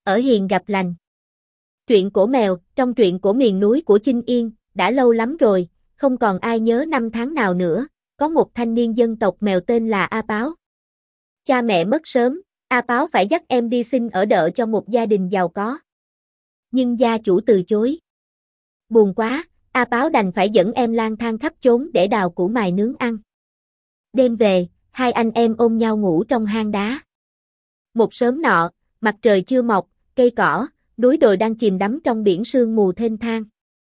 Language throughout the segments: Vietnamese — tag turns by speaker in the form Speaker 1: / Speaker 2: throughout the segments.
Speaker 1: Ở hiền gặp lành. Truyện cổ mèo, trong truyện cổ miền núi của Chinh Yên, đã lâu lắm rồi, không còn ai nhớ năm tháng nào nữa, có một thanh niên dân tộc mèo tên là A Páo. Cha mẹ mất sớm, A Páo phải dắt em đi xin ở đợ cho một gia đình giàu có. Nhưng gia chủ từ chối. Buồn quá, A Páo đành phải dẫn em lang thang khắp chốn để đào củ mài nướng ăn. Đêm về, hai anh em ôm nhau ngủ trong hang đá. Một sớm nọ, mặt trời chưa mọc, cây cỏ, núi đồi đang chìm đắm trong biển sương mù thênh thang.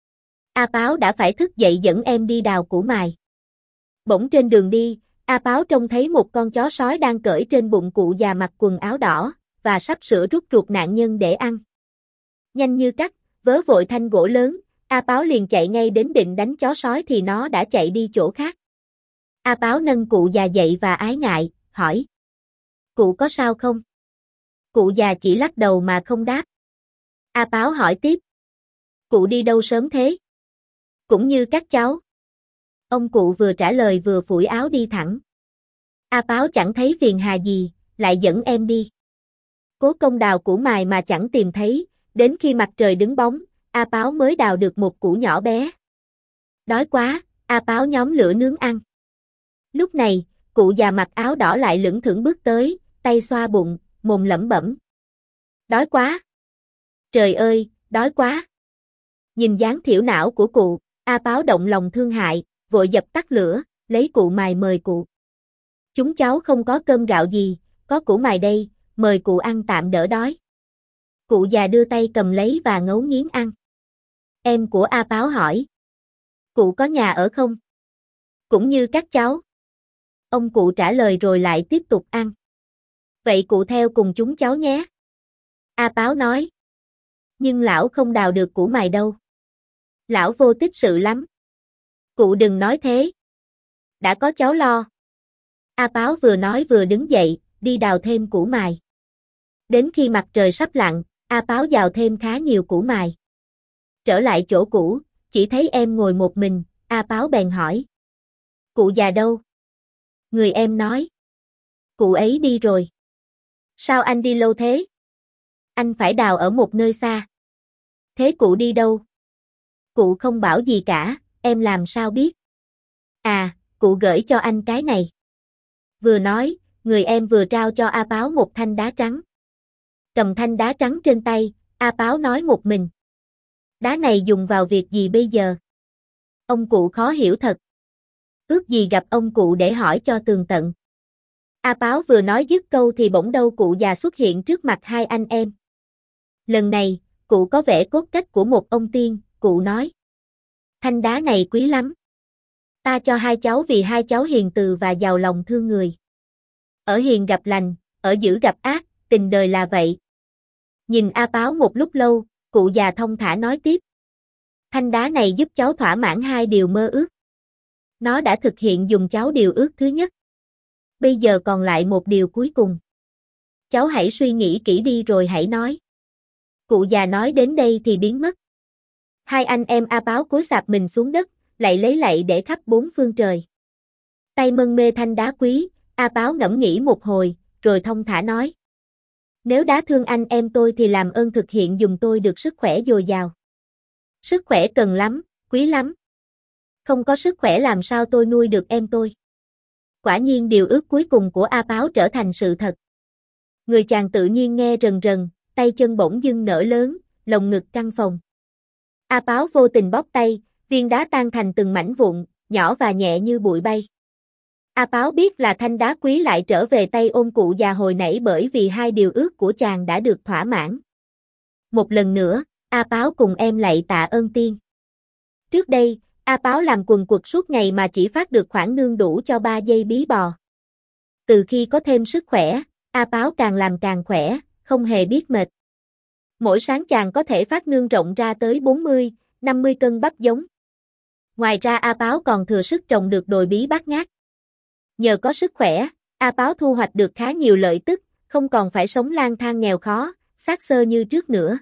Speaker 1: A Páo đã phải thức dậy dẫn em đi đào củ mài. Bỗng trên đường đi, A Páo trông thấy một con chó sói đang cởi trên bụng cụ già mặc quần áo đỏ, và sắp sửa rút ruột nạn nhân để ăn. Nhanh như cắt, vớ vội thanh gỗ lớn, A Páo liền chạy ngay đến định đánh chó sói thì nó đã chạy đi chỗ khác. A Páo nâng cụ già dậy và ái ngại, hỏi. Cụ có sao không? Cụ già chỉ lắc đầu mà không đáp. A Páo hỏi tiếp. Cụ đi đâu sớm thế? Cũng như các cháu. Ông cụ vừa trả lời vừa phủi áo đi thẳng. A Páo chẳng thấy phiền hà gì, lại dẫn em đi. Cố công đào củ mài mà chẳng tìm thấy, đến khi mặt trời đứng bóng, A Páo mới đào được một củ nhỏ bé. Đói quá, A Páo nhóm lửa nướng ăn. Lúc này, cụ già mặc áo đỏ lại lững thững bước tới, tay xoa bụng, mồm lẩm bẩm. Đói quá. Trời ơi, đói quá. Nhìn dáng thiểu não của cụ, A Páo động lòng thương hại, vội dập tắt lửa, lấy củ mài mời cụ. Chúng cháu không có cơm gạo gì, có củ mài đây, mời cụ ăn tạm đỡ đói. Cụ già đưa tay cầm lấy và ngấu nghiến ăn. Em của A Páo hỏi. Cụ có nhà ở không? Cũng như các cháu. Ông cụ trả lời rồi lại tiếp tục ăn. Vậy cụ theo cùng chúng cháu nhé. A Páo nói. Nhưng lão không đào được củ mài đâu. Lão vô tích sự lắm. Cụ đừng nói thế. Đã có cháu lo. A Páo vừa nói vừa đứng dậy, đi đào thêm củ mài. Đến khi mặt trời sắp lặn, A Páo đào thêm khá nhiều củ mài. Trở lại chỗ cũ, chỉ thấy em ngồi một mình, A Páo bèn hỏi. Cụ già đâu? Người em nói. Cụ ấy đi rồi. Sao anh đi lâu thế? Anh phải đào ở một nơi xa. Thế cụ đi đâu? Cụ không bảo gì cả, em làm sao biết? À, cụ gửi cho anh cái này. Vừa nói, người em vừa trao cho A Páo một thanh đá trắng. Cầm thanh đá trắng trên tay, A Páo nói một mình. Đá này dùng vào việc gì bây giờ? Ông cụ khó hiểu thật. Ước gì gặp ông cụ để hỏi cho tường tận. A Páo vừa nói dứt câu thì bỗng đâu cụ già xuất hiện trước mặt hai anh em. Lần này, cụ có vẻ cốt cách của một ông tiên, cụ nói. Thanh đá này quý lắm. Ta cho hai cháu vì hai cháu hiền từ và giàu lòng thương người. Ở hiền gặp lành, ở dữ gặp ác, tình đời là vậy. Nhìn A Páo một lúc lâu, cụ già thông thả nói tiếp. Thanh đá này giúp cháu thỏa mãn hai điều mơ ước. Nó đã thực hiện dùng cháu điều ước thứ nhất. Bây giờ còn lại một điều cuối cùng. Cháu hãy suy nghĩ kỹ đi rồi hãy nói. Cụ già nói đến đây thì biến mất. Hai anh em A Páo cúi sạp mình xuống đất, lấy lạy để khắp bốn phương trời. Tay mân mê thanh đá quý, A Páo ngẫm nghĩ một hồi, rồi thông thả nói. Nếu đã thương anh em tôi thì làm ơn thực hiện dùng tôi được sức khỏe dồi dào. Sức khỏe cần lắm, quý lắm. Không có sức khỏe làm sao tôi nuôi được em tôi. Quả nhiên điều ước cuối cùng của A Páo trở thành sự thật. Người chàng tự nhiên nghe rần rần, tay chân bỗng dưng nở lớn, lồng ngực căng phồng. A Páo vô tình bóp tay, viên đá tan thành từng mảnh vụn, nhỏ và nhẹ như bụi bay. A Páo biết là thanh đá quý lại trở về tay ôm cụ già hồi nãy bởi vì hai điều ước của chàng đã được thỏa mãn. Một lần nữa, A Páo cùng em lạy tạ ơn tiên. Trước đây, A Páo làm quần quật suốt ngày mà chỉ phát được khoản nương đủ cho 3 giây bí bò. Từ khi có thêm sức khỏe, A Páo càng làm càng khỏe, không hề biết mệt. Mỗi sáng chàng có thể phát nương rộng ra tới 40, 50 cân bắp giống. Ngoài ra A Páo còn thừa sức trồng được đồi bí bát ngát. Nhờ có sức khỏe, A Páo thu hoạch được khá nhiều lợi tức, không còn phải sống lang thang nghèo khó, xác xơ như trước nữa.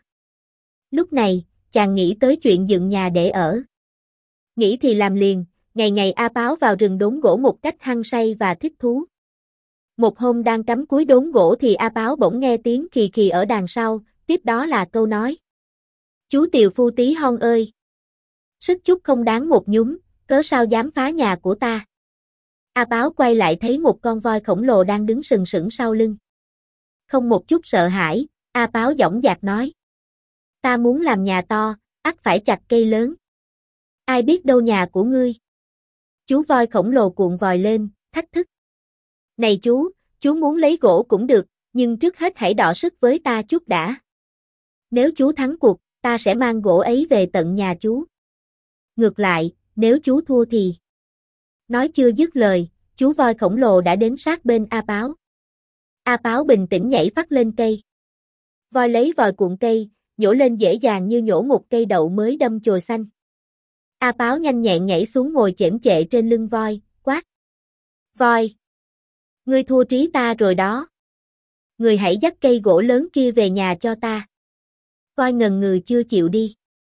Speaker 1: Lúc này, chàng nghĩ tới chuyện dựng nhà để ở. Nghĩ thì làm liền, ngày ngày A Páo vào rừng đốn gỗ một cách hăng say và thích thú. Một hôm đang cắm cúi đốn gỗ thì A Páo bỗng nghe tiếng khì khì ở đằng sau, tiếp đó là câu nói. Chú tiều phu tí hon ơi! Sức chút không đáng một nhúm, cớ sao dám phá nhà của ta? A Báo quay lại thấy một con voi khổng lồ đang đứng sừng sững sau lưng. Không một chút sợ hãi, A Báo dõng dạc nói. Ta muốn làm nhà to, ắt phải chặt cây lớn. Ai biết đâu nhà của ngươi? Chú voi khổng lồ cuộn vòi lên, thách thức. Này chú muốn lấy gỗ cũng được, nhưng trước hết hãy đọ sức với ta chút đã. Nếu chú thắng cuộc, ta sẽ mang gỗ ấy về tận nhà chú. Ngược lại, nếu chú thua thì... Nói chưa dứt lời, chú voi khổng lồ đã đến sát bên A Báo. A Báo bình tĩnh nhảy phắt lên cây. Voi lấy vòi cuộn cây, nhổ lên dễ dàng như nhổ một cây đậu mới đâm chồi xanh. A Báo nhanh nhẹn nhảy xuống ngồi chễm chệ trên lưng voi, quát. Voi! Ngươi thua trí ta rồi đó. Ngươi hãy dắt cây gỗ lớn kia về nhà cho ta. Voi ngần ngừ chưa chịu đi.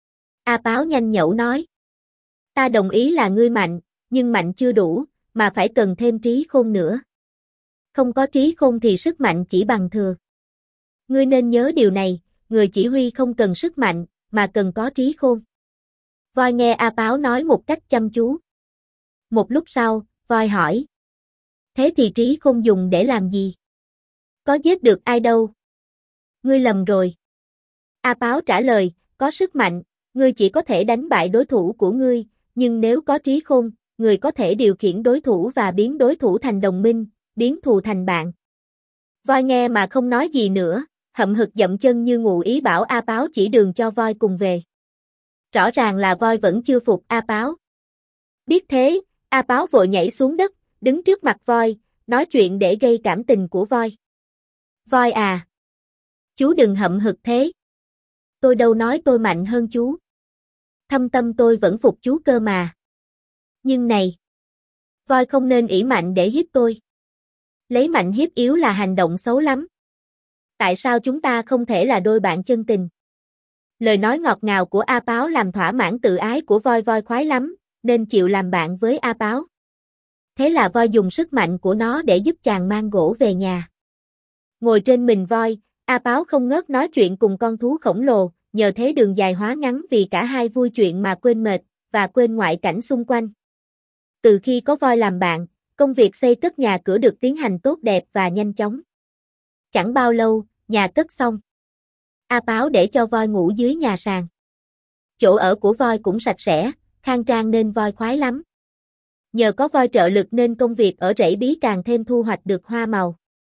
Speaker 1: A Báo nhanh nhẩu nói. Ta đồng ý là ngươi mạnh, nhưng mạnh chưa đủ, mà phải cần thêm trí khôn nữa. Không có trí khôn thì sức mạnh chỉ bằng thừa. Ngươi nên nhớ điều này, người chỉ huy không cần sức mạnh, mà cần có trí khôn. Voi nghe A Báo nói một cách chăm chú. Một lúc sau, voi hỏi. Thế thì trí khôn dùng để làm gì? Có giết được ai đâu? Ngươi lầm rồi. A Báo trả lời, có sức mạnh, ngươi chỉ có thể đánh bại đối thủ của ngươi, nhưng nếu có trí khôn, ngươi có thể điều khiển đối thủ và biến đối thủ thành đồng minh, biến thù thành bạn. Voi nghe mà không nói gì nữa, hậm hực dậm chân như ngụ ý bảo A Báo chỉ đường cho voi cùng về. Rõ ràng là voi vẫn chưa phục A Báo. Biết thế, A Báo vội nhảy xuống đất, đứng trước mặt voi, nói chuyện để gây cảm tình của voi. Voi à! Chú đừng hậm hực thế. Tôi đâu nói tôi mạnh hơn chú. Thâm tâm tôi vẫn phục chú cơ mà. Nhưng này! Voi không nên ỷ mạnh để hiếp tôi. Lấy mạnh hiếp yếu là hành động xấu lắm. Tại sao chúng ta không thể là đôi bạn chân tình? Lời nói ngọt ngào của A Báo làm thỏa mãn tự ái của voi. Voi khoái lắm, nên chịu làm bạn với A Báo. Thế là voi dùng sức mạnh của nó để giúp chàng mang gỗ về nhà. Ngồi trên mình voi, A Báo không ngớt nói chuyện cùng con thú khổng lồ, nhờ thế đường dài hóa ngắn vì cả hai vui chuyện mà quên mệt, và quên ngoại cảnh xung quanh. Từ khi có voi làm bạn, công việc xây cất nhà cửa được tiến hành tốt đẹp và nhanh chóng. Chẳng bao lâu, nhà cất xong. A Báo để cho voi ngủ dưới nhà sàn. Chỗ ở của voi cũng sạch sẽ, khang trang nên voi khoái lắm. Nhờ có voi trợ lực nên công việc ở rẫy bí càng thêm thu hoạch được hoa màu.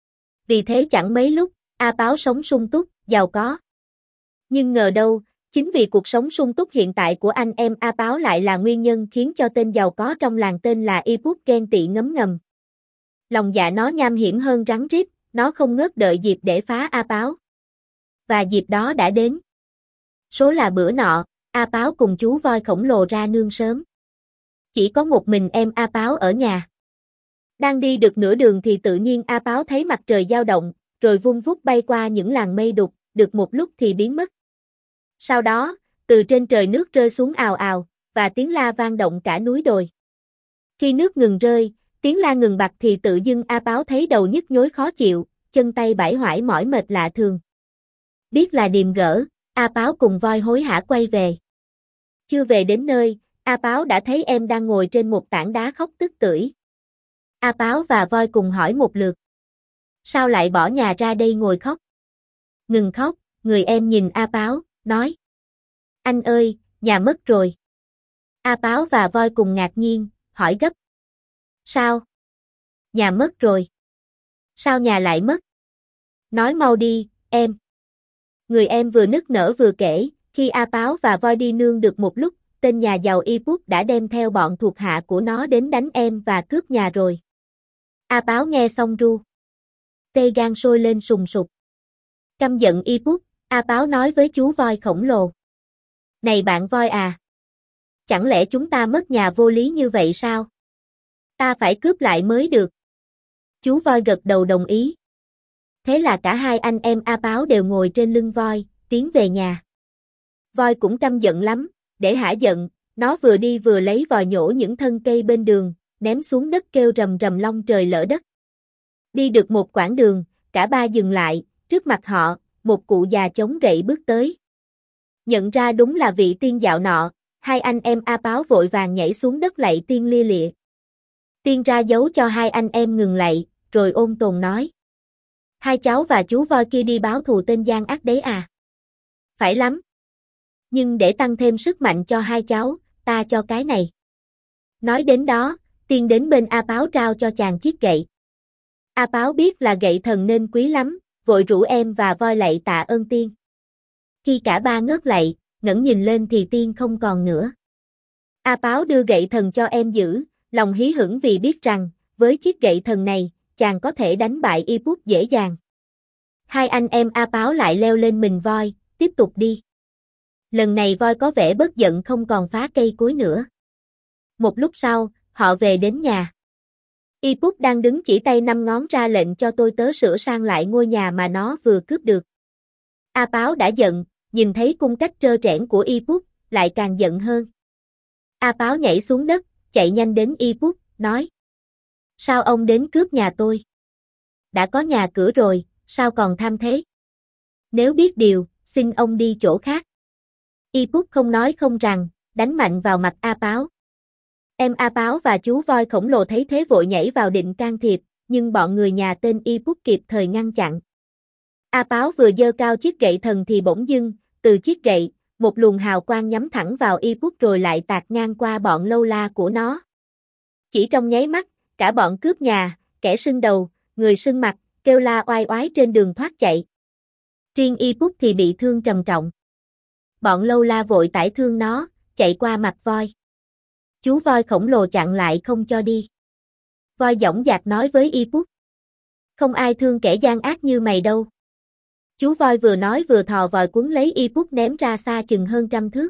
Speaker 1: Vì thế chẳng mấy lúc, A Báo sống sung túc, giàu có. Nhưng ngờ đâu, chính vì cuộc sống sung túc hiện tại của anh em A Báo lại là nguyên nhân khiến cho tên giàu có trong làng tên là Iput ghen tị ngấm ngầm. Lòng dạ nó nham hiểm hơn rắn rít, nó không ngớt đợi dịp để phá A Báo. Và dịp đó đã đến. Số là bữa nọ, A Báo cùng chú voi khổng lồ ra nương sớm. Chỉ có một mình em A Báo ở nhà. Đang đi được nửa đường thì tự nhiên A Báo thấy mặt trời dao động, rồi vung vút bay qua những làn mây đục, được một lúc thì biến mất. Sau đó, từ trên trời nước rơi xuống ào ào, và tiếng la vang động cả núi đồi. Khi nước ngừng rơi, tiếng la ngừng bặt thì tự dưng A Báo thấy đầu nhức nhối khó chịu, chân tay bãi hoải mỏi mệt lạ thường. Biết là điềm gỡ, A Báo cùng voi hối hả quay về. Chưa về đến nơi, A Báo đã thấy em đang ngồi trên một tảng đá khóc tức tưởi. A Báo và voi cùng hỏi một lượt. Sao lại bỏ nhà ra đây ngồi khóc? Ngừng khóc, người em nhìn A Báo, nói. Anh ơi, nhà mất rồi. A Báo và voi cùng ngạc nhiên, hỏi gấp. Sao? Nhà mất rồi. Sao nhà lại mất? Nói mau đi, em. Người em vừa nức nở vừa kể, khi A Báo và voi đi nương được một lúc, tên nhà giàu Iput đã đem theo bọn thuộc hạ của nó đến đánh em và cướp nhà rồi. A Báo nghe xong ru. Tê gan sôi lên sùng sục. Căm giận Iput, A Báo nói với chú voi khổng lồ. Này bạn voi à! Chẳng lẽ chúng ta mất nhà vô lý như vậy sao? Ta phải cướp lại mới được. Chú voi gật đầu đồng ý. Thế là cả hai anh em A Báo đều ngồi trên lưng voi, tiến về nhà. Voi cũng căm giận lắm, để hả giận, nó vừa đi vừa lấy vòi nhổ những thân cây bên đường, ném xuống đất kêu rầm rầm long trời lỡ đất. Đi được một quãng đường, cả ba dừng lại, trước mặt họ, một cụ già chống gậy bước tới. Nhận ra đúng là vị tiên dạo nọ, hai anh em A Páo vội vàng nhảy xuống đất lạy tiên lia lịa. Tiên ra dấu cho hai anh em ngừng lạy, rồi ôn tồn nói. Hai cháu và chú voi kia đi báo thù tên gian ác đấy à? Phải lắm. Nhưng để tăng thêm sức mạnh cho hai cháu, ta cho cái này. Nói đến đó, tiên đến bên A Páo trao cho chàng chiếc gậy. A Páo biết là gậy thần nên quý lắm, vội rủ em và voi lạy tạ ơn tiên. Khi cả ba ngớt lạy, ngẩng nhìn lên thì tiên không còn nữa. A Páo đưa gậy thần cho em giữ, lòng hí hửng vì biết rằng, với chiếc gậy thần này, chàng có thể đánh bại Y Bút dễ dàng. Hai anh em A Páo lại leo lên mình voi, tiếp tục đi. Lần này voi có vẻ bớt giận không còn phá cây cối nữa. Một lúc sau, họ về đến nhà. Y Bút đang đứng chỉ tay năm ngón ra lệnh cho tôi tớ sửa sang lại ngôi nhà mà nó vừa cướp được. A Páo đã giận, nhìn thấy cung cách trơ trẽn của Y Bút, lại càng giận hơn. A Páo nhảy xuống đất, chạy nhanh đến Y Bút, nói. Sao ông đến cướp nhà tôi? Đã có nhà cửa rồi, sao còn tham thế? Nếu biết điều, xin ông đi chỗ khác. Y Bút không nói không rằng, đánh mạnh vào mặt A Páo. Em A Páo và chú voi khổng lồ thấy thế vội nhảy vào định can thiệp, nhưng bọn người nhà tên Y Bút kịp thời ngăn chặn. A Páo vừa giơ cao chiếc gậy thần thì bỗng dưng, từ chiếc gậy, một luồng hào quang nhắm thẳng vào Y Bút rồi lại tạt ngang qua bọn lâu la của nó. Chỉ trong nháy mắt, cả bọn cướp nhà, kẻ sưng đầu, người sưng mặt, kêu la oai oái trên đường thoát chạy. Riêng Y Bút thì bị thương trầm trọng. Bọn lâu la vội tải thương nó, chạy qua mặt voi. Chú voi khổng lồ chặn lại không cho đi. Voi dõng dạc nói với Y Bút. Không ai thương kẻ gian ác như mày đâu. Chú voi vừa nói vừa thò vòi cuốn lấy Y Bút ném ra xa chừng hơn 100 thước.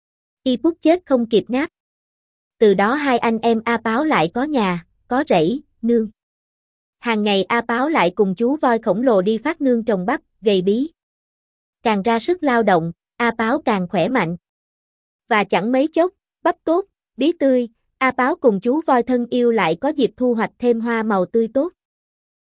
Speaker 1: Y Bút chết không kịp ngáp. Từ đó hai anh em A Páo lại có nhà, có rẫy, nương. Hàng ngày A Páo lại cùng chú voi khổng lồ đi phát nương trồng bắp, gầy bí. Càng ra sức lao động, A Páo càng khỏe mạnh. Và chẳng mấy chốc, bắp tốt, bí tươi, A Páo cùng chú voi thân yêu lại có dịp thu hoạch thêm hoa màu tươi tốt.